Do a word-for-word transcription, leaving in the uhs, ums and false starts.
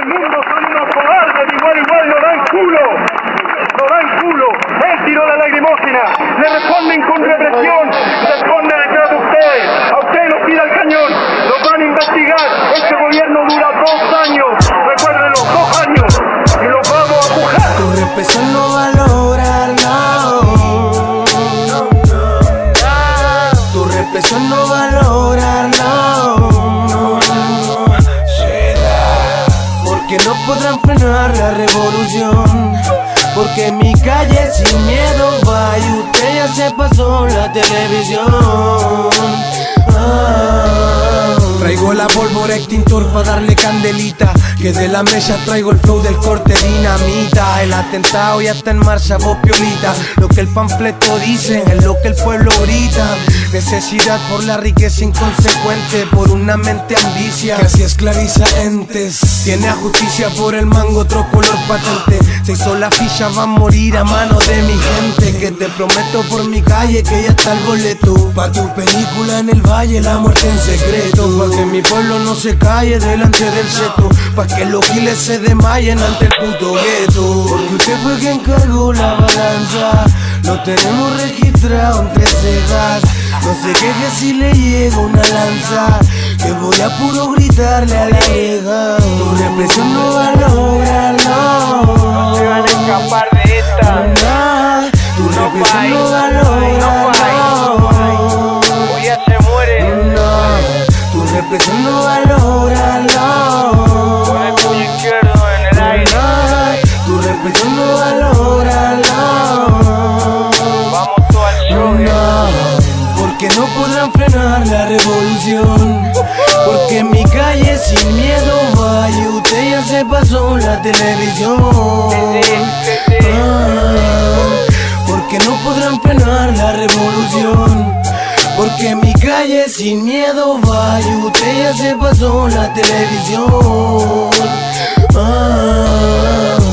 mundo son unos cobardes, igual igual no dan culo, no dan culo. Él tiró la lagrimógena, le responden con represión, responden detrás de ustedes, a ustedes los tira el cañón, los van a investigar. Este gobierno dura dos años, recuérdenlo, dos años, y los vamos a pujar. Tu represión no va a lograr, no. Tu represión no va a lograr, no. Porque no podrán frenar la revolución. Porque mi calle sin miedo va y usted ya se pasó la televisión. Ah. Traigo la pólvora extintor pa' darle candelita, que de la mesa traigo el flow del corte dinamita. El atentado ya está en marcha, vos piolita. Lo que el panfleto dice es lo que el pueblo grita. Necesidad por la riqueza inconsecuente, por una mente ambicia que así esclaviza entes. Tiene a justicia por el mango, otro color patente. Se hizo la ficha, va a morir a manos de mi gente. Que te prometo por mi calle que ya está el boleto pa' tu película en el valle, la muerte en secreto. Pa' que mi pueblo no se calle delante del seto, pa' que los giles se desmayen ante el puto gueto. Porque usted fue quien cargó la balanza, lo tenemos registrado entre cejas. No se queje si le llega una lanza, que voy a puro gritarle a la vieja. Tu represión no va a lograrlo, no se van a escapar de esta. No, tu no represión no va a lograrlo, o ya se muere. No, tu represión no va a lograrlo. Con el puño izquierdo en el aire. No, tu represión no va a lograrlo. Vamos todo al show. No. Porque no podrán frenar la revolución. Porque en mi calle sin miedo va y usted ya se pasó la televisión. Ah, porque no podrán frenar la revolución. Porque en mi calle sin miedo va y usted ya se pasó la televisión. Ah,